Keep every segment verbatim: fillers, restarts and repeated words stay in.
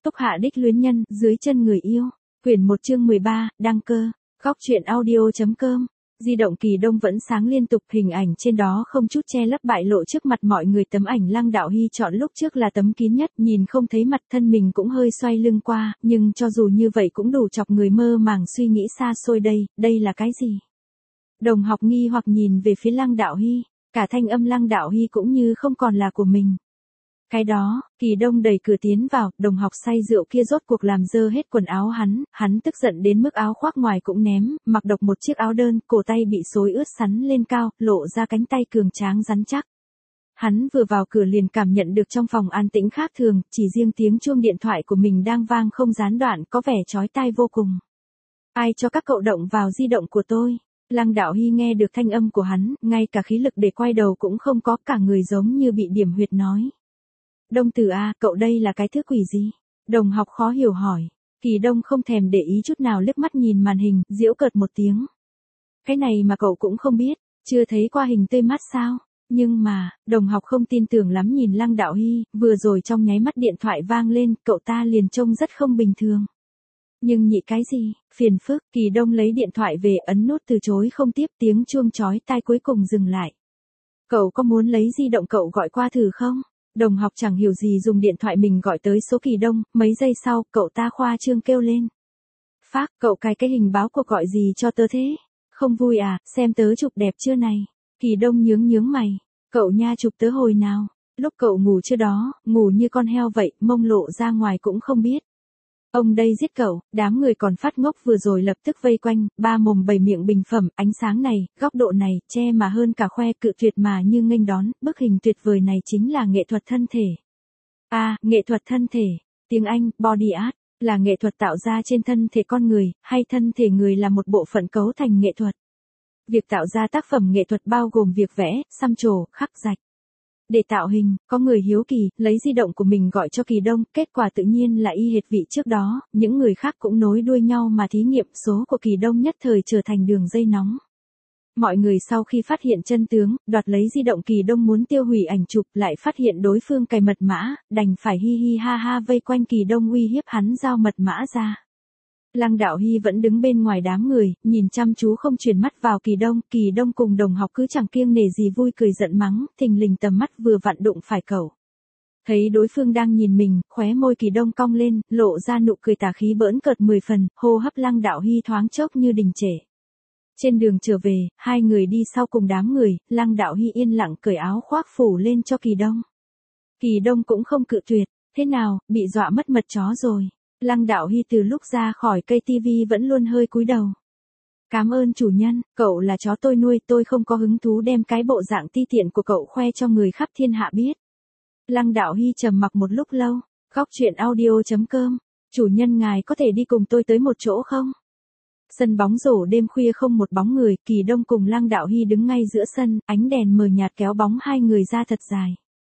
Phúc Hạ đích luyến nhân, dưới chân người yêu. Quyển một chương mười ba, đăng cơ. Góc truyện audio.com. Di động Kỳ Đông vẫn sáng liên tục, hình ảnh trên đó không chút che lấp bại lộ trước mặt mọi người. Tấm ảnh Lăng Đạo Hy chọn lúc trước là tấm kín nhất, nhìn không thấy mặt, thân mình cũng hơi xoay lưng qua, nhưng cho dù như vậy cũng đủ chọc người mơ màng suy nghĩ xa xôi. Đây, đây là cái gì? Đồng học nghi hoặc nhìn về phía Lăng Đạo Hy, cả thanh âm Lăng Đạo Hy cũng như không còn là của mình. Cái đó, Kỳ Đông đẩy cửa tiến vào, đồng học say rượu kia rốt cuộc làm dơ hết quần áo hắn, hắn tức giận đến mức áo khoác ngoài cũng ném, mặc độc một chiếc áo đơn, cổ tay bị xối ướt sắn lên cao, lộ ra cánh tay cường tráng rắn chắc. Hắn vừa vào cửa liền cảm nhận được trong phòng an tĩnh khác thường, chỉ riêng tiếng chuông điện thoại của mình đang vang không gián đoạn, có vẻ chói tai vô cùng. Ai cho các cậu động vào di động của tôi? Lăng Đạo Hy nghe được thanh âm của hắn, ngay cả khí lực để quay đầu cũng không có, cả người giống như bị điểm huyệt nói. Đông Tử a, cậu đây là cái thứ quỷ gì? Đồng học khó hiểu hỏi. Kỳ Đông không thèm để ý chút nào, liếc mắt nhìn màn hình, giễu cợt một tiếng. Cái này mà cậu cũng không biết, chưa thấy qua hình tươi mát sao? Nhưng mà, đồng học không tin tưởng lắm nhìn Lăng Đạo Hy, vừa rồi trong nháy mắt điện thoại vang lên, cậu ta liền trông rất không bình thường. Nhưng nhị cái gì, phiền phức, Kỳ Đông lấy điện thoại về, ấn nút từ chối không tiếp, tiếng chuông chói tai cuối cùng dừng lại. Cậu có muốn lấy di động cậu gọi qua thử không? Đồng học chẳng hiểu gì dùng điện thoại mình gọi tới số Kỳ Đông, mấy giây sau, cậu ta khoa trương kêu lên. Phác, cậu cài cái hình báo cuộc gọi gì cho tớ thế? Không vui à, xem tớ chụp đẹp chưa này? Kỳ Đông nhướng nhướng mày, cậu nha chụp tớ hồi nào? Lúc cậu ngủ chưa đó, ngủ như con heo vậy, mông lộ ra ngoài cũng không biết. Ông đây giết cậu, đám người còn phát ngốc vừa rồi lập tức vây quanh, ba mồm bảy miệng bình phẩm, ánh sáng này, góc độ này, che mà hơn cả khoe, cự tuyệt mà như nghênh đón, bức hình tuyệt vời này chính là nghệ thuật thân thể. À, nghệ thuật thân thể, tiếng Anh, body art, là nghệ thuật tạo ra trên thân thể con người, hay thân thể người là một bộ phận cấu thành nghệ thuật. Việc tạo ra tác phẩm nghệ thuật bao gồm việc vẽ, xăm trổ, khắc rạch. Để tạo hình, có người hiếu kỳ, lấy di động của mình gọi cho Kỳ Đông, kết quả tự nhiên là y hệt vị trước đó, những người khác cũng nối đuôi nhau mà thí nghiệm, số của Kỳ Đông nhất thời trở thành đường dây nóng. Mọi người sau khi phát hiện chân tướng, đoạt lấy di động Kỳ Đông muốn tiêu hủy ảnh chụp, lại phát hiện đối phương cài mật mã, đành phải hi hi ha ha vây quanh Kỳ Đông uy hiếp hắn giao mật mã ra. Lăng Đạo Hy vẫn đứng bên ngoài đám người, nhìn chăm chú không chuyển mắt vào Kỳ Đông, Kỳ Đông cùng đồng học cứ chẳng kiêng nể gì vui cười giận mắng, thình lình tầm mắt vừa vặn đụng phải cậu. Thấy đối phương đang nhìn mình, khóe môi Kỳ Đông cong lên, lộ ra nụ cười tà khí bỡn cợt mười phần, hô hấp Lăng Đạo Hy thoáng chốc như đình trệ. Trên đường trở về, hai người đi sau cùng đám người, Lăng Đạo Hy yên lặng cởi áo khoác phủ lên cho Kỳ Đông. Kỳ Đông cũng không cự tuyệt, thế nào, bị dọa mất mật chó rồi. Lăng Đạo Hy từ lúc ra khỏi cây tivi vẫn luôn hơi cúi đầu. Cảm ơn chủ nhân, cậu là chó tôi nuôi, tôi không có hứng thú đem cái bộ dạng ti tiện của cậu khoe cho người khắp thiên hạ biết. Lăng Đạo Hy trầm mặc một lúc lâu, góc truyện audio.com, chủ nhân ngài có thể đi cùng tôi tới một chỗ không? Sân bóng rổ đêm khuya không một bóng người, Kỳ Đông cùng Lăng Đạo Hy đứng ngay giữa sân, ánh đèn mờ nhạt kéo bóng hai người ra thật dài.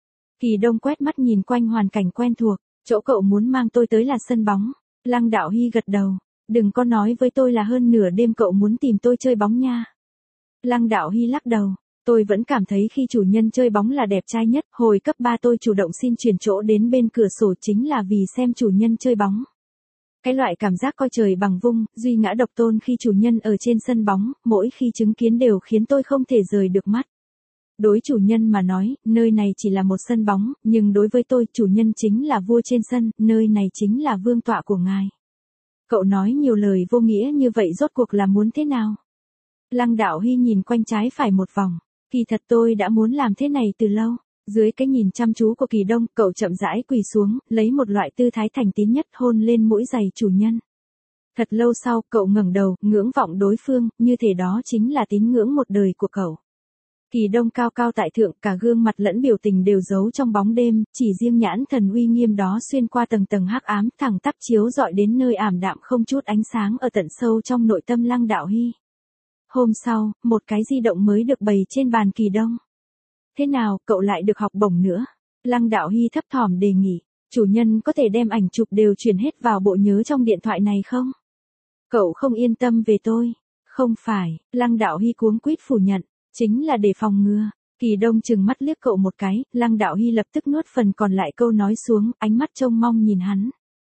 Kỳ Đông quét mắt nhìn quanh hoàn cảnh quen thuộc. Chỗ cậu muốn mang tôi tới là sân bóng. Lăng Đạo Hy gật đầu. Đừng có nói với tôi là hơn nửa đêm cậu muốn tìm tôi chơi bóng nha. Lăng Đạo Hy lắc đầu. Tôi vẫn cảm thấy khi chủ nhân chơi bóng là đẹp trai nhất. Hồi cấp ba tôi chủ động xin chuyển chỗ đến bên cửa sổ chính là vì xem chủ nhân chơi bóng. Cái loại cảm giác coi trời bằng vung, duy ngã độc tôn khi chủ nhân ở trên sân bóng, mỗi khi chứng kiến đều khiến tôi không thể rời được mắt. Đối chủ nhân mà nói, nơi này chỉ là một sân bóng, nhưng đối với tôi, chủ nhân chính là vua trên sân, nơi này chính là vương tọa của ngài. Cậu nói nhiều lời vô nghĩa như vậy rốt cuộc là muốn thế nào? Lăng Đạo Hy nhìn quanh trái phải một vòng, kỳ thật tôi đã muốn làm thế này từ lâu. Dưới cái nhìn chăm chú của Kỳ Đông, cậu chậm rãi quỳ xuống, lấy một loại tư thái thành tín nhất hôn lên mũi giày chủ nhân. Thật lâu sau, cậu ngẩng đầu, ngưỡng vọng đối phương, như thể đó chính là tín ngưỡng một đời của cậu. Kỳ Đông cao cao tại thượng, cả gương mặt lẫn biểu tình đều giấu trong bóng đêm, chỉ riêng nhãn thần uy nghiêm đó xuyên qua tầng tầng hắc ám, thẳng tắp chiếu rọi đến nơi ảm đạm không chút ánh sáng ở tận sâu trong nội tâm Lăng Đạo Hy. Hôm sau, một cái di động mới được bày trên bàn Kỳ Đông. Thế nào, cậu lại được học bổng nữa? Lăng Đạo Hy thấp thỏm đề nghị, chủ nhân có thể đem ảnh chụp đều chuyển hết vào bộ nhớ trong điện thoại này không? Cậu không yên tâm về tôi. Không phải, Lăng Đạo Hy cuống quýt phủ nhận. Chính là để phòng ngừa. Kỳ Đông chừng mắt liếc cậu một cái, Lăng Đạo Hy lập tức nuốt phần còn lại câu nói xuống, ánh mắt trông mong nhìn hắn.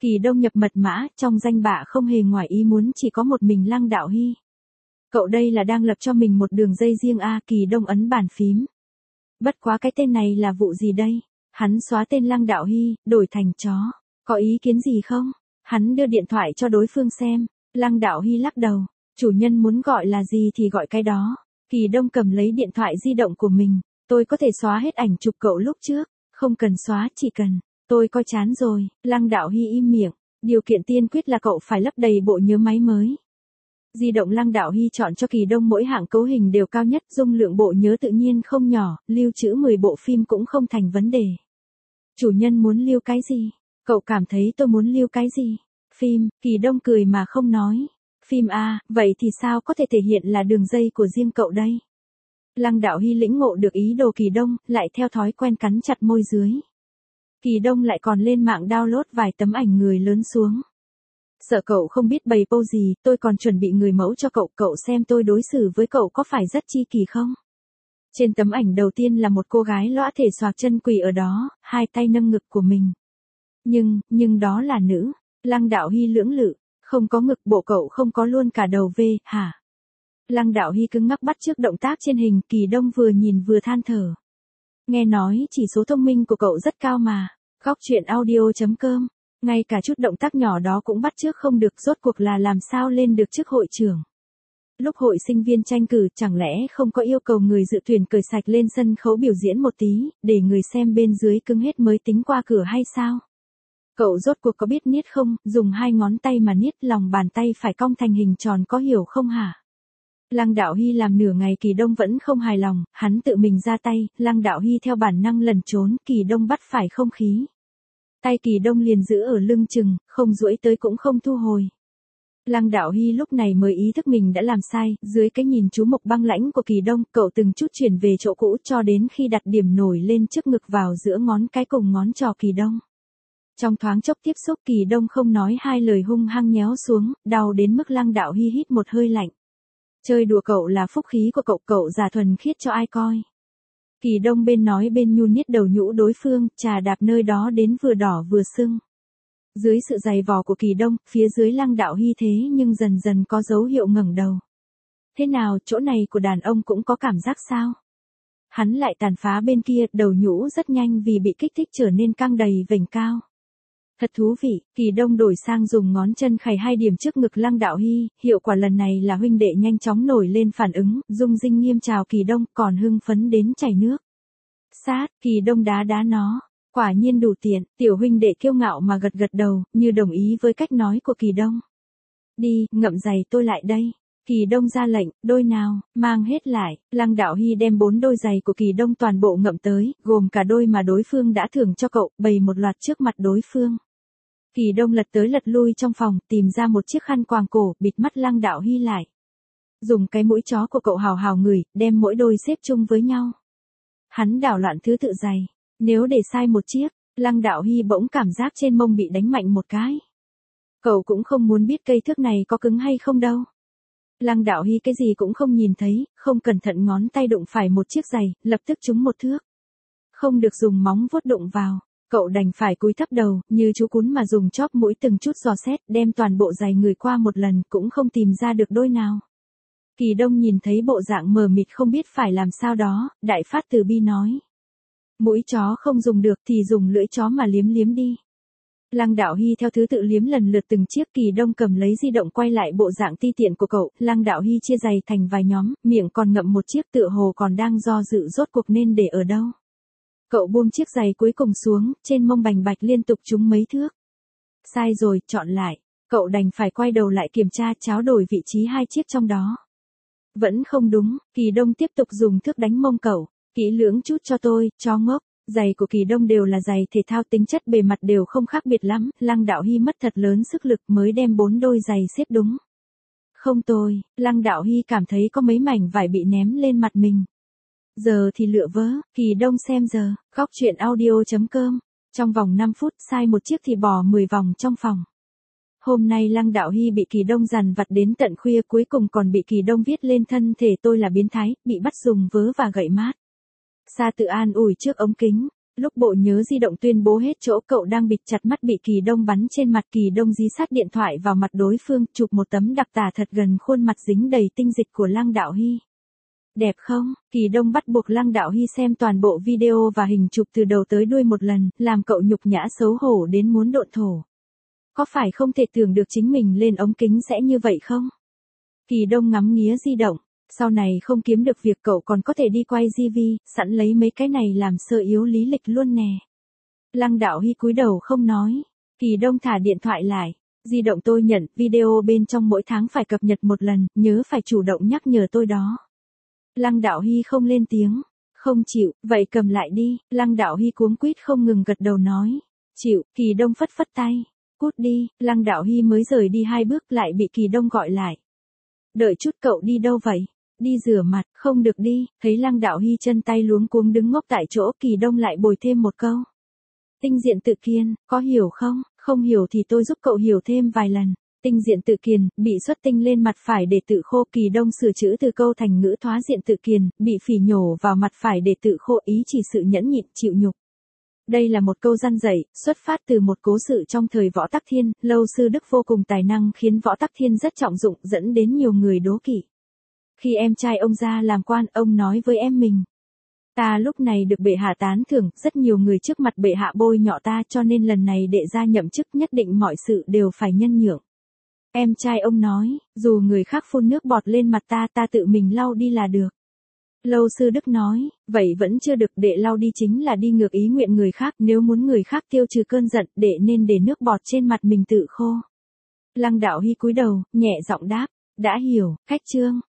Kỳ Đông nhập mật mã, trong danh bạ không hề ngoài ý muốn chỉ có một mình Lăng Đạo Hy. Cậu đây là đang lập cho mình một đường dây riêng a, Kỳ Đông ấn bàn phím. Bất quá cái tên này là vụ gì đây? Hắn xóa tên Lăng Đạo Hy, đổi thành chó. Có ý kiến gì không? Hắn đưa điện thoại cho đối phương xem. Lăng Đạo Hy lắc đầu. Chủ nhân muốn gọi là gì thì gọi cái đó. Kỳ Đông cầm lấy điện thoại di động của mình. Tôi có thể xóa hết ảnh chụp cậu lúc trước. Không cần xóa, chỉ cần. Tôi coi chán rồi. Lăng Đạo Hy im miệng. Điều kiện tiên quyết là cậu phải lắp đầy bộ nhớ máy mới. Di động Lăng Đạo Hy chọn cho Kỳ Đông mỗi hạng cấu hình đều cao nhất, dung lượng bộ nhớ tự nhiên không nhỏ, lưu trữ mười bộ phim cũng không thành vấn đề. Chủ nhân muốn lưu cái gì? Cậu cảm thấy tôi muốn lưu cái gì? Phim, Kỳ Đông cười mà không nói. Phim a, vậy thì sao có thể thể hiện là đường dây của riêng cậu đây? Lăng Đạo Hy lĩnh ngộ được ý đồ Kỳ Đông, lại theo thói quen cắn chặt môi dưới. Kỳ Đông lại còn lên mạng download vài tấm ảnh người lớn xuống. Sợ cậu không biết bày pose gì, tôi còn chuẩn bị người mẫu cho cậu, cậu xem tôi đối xử với cậu có phải rất chi kỳ không? Trên tấm ảnh đầu tiên là một cô gái lõa thể xoạc chân quỳ ở đó, hai tay nâng ngực của mình. Nhưng, nhưng đó là nữ. Lăng Đạo Hy lưỡng lự, không có ngực, bộ cậu không có luôn cả đầu V, hả? Lăng Đạo Hy cứng ngắc bắt chước động tác trên hình, Kỳ Đông vừa nhìn vừa than thở. Nghe nói chỉ số thông minh của cậu rất cao mà. Góc truyện audio chấm com. Ngay cả chút động tác nhỏ đó cũng bắt chước không được, rốt cuộc là làm sao lên được chức hội trưởng. Lúc hội sinh viên tranh cử chẳng lẽ không có yêu cầu người dự tuyển cởi sạch lên sân khấu biểu diễn một tí, để người xem bên dưới cứng hết mới tính qua cửa hay sao? Cậu rốt cuộc có biết niết không, dùng hai ngón tay mà niết, lòng bàn tay phải cong thành hình tròn, có hiểu không hả? Lăng Đạo Hy làm nửa ngày Kỳ Đông vẫn không hài lòng, hắn tự mình ra tay, Lăng Đạo Hy theo bản năng lẩn trốn, Kỳ Đông bắt phải không khí. Tay Kỳ Đông liền giữ ở lưng chừng, không duỗi tới cũng không thu hồi. Lăng Đạo Hy lúc này mới ý thức mình đã làm sai, dưới cái nhìn chú mục băng lãnh của Kỳ Đông, cậu từng chút chuyển về chỗ cũ cho đến khi đặt điểm nổi lên trước ngực vào giữa ngón cái cùng ngón trỏ Kỳ Đông. Trong thoáng chốc tiếp xúc, Kỳ Đông không nói hai lời hung hăng nhéo xuống, đau đến mức Lăng Đạo Hy hít một hơi lạnh. Chơi đùa cậu là phúc khí của cậu, cậu giả thuần khiết cho ai coi. Kỳ Đông bên nói bên nhu niết đầu nhũ đối phương, trà đạp nơi đó đến vừa đỏ vừa sưng. Dưới sự giày vò của Kỳ Đông, phía dưới Lăng Đạo Hy thế nhưng dần dần có dấu hiệu ngẩng đầu. Thế nào, chỗ này của đàn ông cũng có cảm giác sao? Hắn lại tàn phá bên kia, đầu nhũ rất nhanh vì bị kích thích trở nên căng đầy vểnh cao. Thật thú vị, Kỳ Đông đổi sang dùng ngón chân khày hai điểm trước ngực Lăng Đạo Hy, hiệu quả lần này là huynh đệ nhanh chóng nổi lên phản ứng, Dung Dinh Nghiêm chào Kỳ Đông, còn hưng phấn đến chảy nước. Sát, Kỳ Đông đá đá nó, quả nhiên đủ tiện, tiểu huynh đệ kiêu ngạo mà gật gật đầu, như đồng ý với cách nói của Kỳ Đông. Đi, ngậm giày tôi lại đây. Kỳ Đông ra lệnh, đôi nào, mang hết lại, Lăng Đạo Hy đem bốn đôi giày của Kỳ Đông toàn bộ ngậm tới, gồm cả đôi mà đối phương đã thưởng cho cậu, bày một loạt trước mặt đối phương. Kỳ Đông lật tới lật lui trong phòng, tìm ra một chiếc khăn quàng cổ, bịt mắt Lăng Đạo Hy lại. Dùng cái mũi chó của cậu hào hào ngửi, đem mỗi đôi xếp chung với nhau. Hắn đảo loạn thứ tự giày, nếu để sai một chiếc, Lăng Đạo Hy bỗng cảm giác trên mông bị đánh mạnh một cái. Cậu cũng không muốn biết cây thước này có cứng hay không đâu. Lăng Đạo Hy cái gì cũng không nhìn thấy, không cẩn thận ngón tay đụng phải một chiếc giày, lập tức trúng một thước. Không được dùng móng vuốt đụng vào, cậu đành phải cúi thấp đầu, như chú cún mà dùng chóp mũi từng chút dò xét, đem toàn bộ giày người qua một lần, cũng không tìm ra được đôi nào. Kỳ Đông nhìn thấy bộ dạng mờ mịt không biết phải làm sao đó, đại phát từ bi nói. Mũi chó không dùng được thì dùng lưỡi chó mà liếm liếm đi. Lăng Đạo Hy theo thứ tự liếm lần lượt từng chiếc, Kỳ Đông cầm lấy di động quay lại bộ dạng ti tiện của cậu, Lăng Đạo Hy chia giày thành vài nhóm, miệng còn ngậm một chiếc, tựa hồ còn đang do dự rốt cuộc nên để ở đâu. Cậu buông chiếc giày cuối cùng xuống, trên mông bành bạch liên tục trúng mấy thước. Sai rồi, chọn lại, cậu đành phải quay đầu lại kiểm tra, tráo đổi vị trí hai chiếc trong đó. Vẫn không đúng, Kỳ Đông tiếp tục dùng thước đánh mông cậu, kỹ lưỡng chút cho tôi, chó ngốc. Giày của Kỳ Đông đều là giày thể thao, tính chất bề mặt đều không khác biệt lắm, Lăng Đạo Hy mất thật lớn sức lực mới đem bốn đôi giày xếp đúng. Không tôi, Lăng Đạo Hy cảm thấy có mấy mảnh vải bị ném lên mặt mình. Giờ thì lựa vớ, Kỳ Đông xem giờ, góc truyện audio chấm com, trong vòng năm phút sai một chiếc thì bỏ mười vòng trong phòng. Hôm nay Lăng Đạo Hy bị Kỳ Đông dằn vặt đến tận khuya, cuối cùng còn bị Kỳ Đông viết lên thân thể tôi là biến thái, bị bắt dùng vớ và gậy mát. Sa tự an ủi trước ống kính. Lúc bộ nhớ di động tuyên bố hết chỗ cậu đang bịt chặt mắt bị Kỳ Đông bắn trên mặt, Kỳ Đông dí sát điện thoại vào mặt đối phương, chụp một tấm đặc tả thật gần khuôn mặt dính đầy tinh dịch của Lăng Đạo Hy. Đẹp không? Kỳ Đông bắt buộc Lăng Đạo Hy xem toàn bộ video và hình chụp từ đầu tới đuôi một lần, làm cậu nhục nhã xấu hổ đến muốn độn thổ. Có phải không thể tưởng được chính mình lên ống kính sẽ như vậy không? Kỳ Đông ngắm nghía di động. Sau này không kiếm được việc cậu còn có thể đi quay gi vi, sẵn lấy mấy cái này làm sơ yếu lý lịch luôn nè. Lăng Đạo Hy cúi đầu không nói. Kỳ Đông thả điện thoại lại. Di động tôi nhận, video bên trong mỗi tháng phải cập nhật một lần, nhớ phải chủ động nhắc nhở tôi đó. Lăng Đạo Hy không lên tiếng. Không chịu, vậy cầm lại đi. Lăng Đạo Hy cuống quýt không ngừng gật đầu nói. Chịu, Kỳ Đông phất phất tay. Cút đi, Lăng Đạo Hy mới rời đi hai bước lại bị Kỳ Đông gọi lại. Đợi chút, cậu đi đâu vậy? Đi rửa mặt. Không được đi. Thấy Lăng Đạo Hy chân tay luống cuống đứng ngốc tại chỗ, Kỳ Đông lại bồi thêm một câu. Tinh diện tự kiền, có hiểu không? Không hiểu thì tôi giúp cậu hiểu thêm vài lần. Tinh diện tự kiền, bị xuất tinh lên mặt phải để tự khô. Kỳ Đông sửa chữ từ câu thành ngữ thoá diện tự kiền, bị phỉ nhổ vào mặt phải để tự khô, ý chỉ sự nhẫn nhịn, chịu nhục. Đây là một câu răn dạy, xuất phát từ một cố sự trong thời Võ Tắc Thiên, Lâu sư Đức vô cùng tài năng khiến Võ Tắc Thiên rất trọng dụng, dẫn đến nhiều người đố kỵ. Khi em trai ông ra làm quan, ông nói với em mình. Ta lúc này được bệ hạ tán thưởng, rất nhiều người trước mặt bệ hạ bôi nhọ ta, cho nên lần này đệ ra nhậm chức nhất định mọi sự đều phải nhân nhượng. Em trai ông nói, dù người khác phun nước bọt lên mặt ta, ta tự mình lau đi là được. Lâu sư Đức nói, vậy vẫn chưa được, đệ lau đi chính là đi ngược ý nguyện người khác, nếu muốn người khác tiêu trừ cơn giận, đệ nên để nước bọt trên mặt mình tự khô. Lăng Đạo Hy cúi đầu, nhẹ giọng đáp, đã hiểu, khách trương.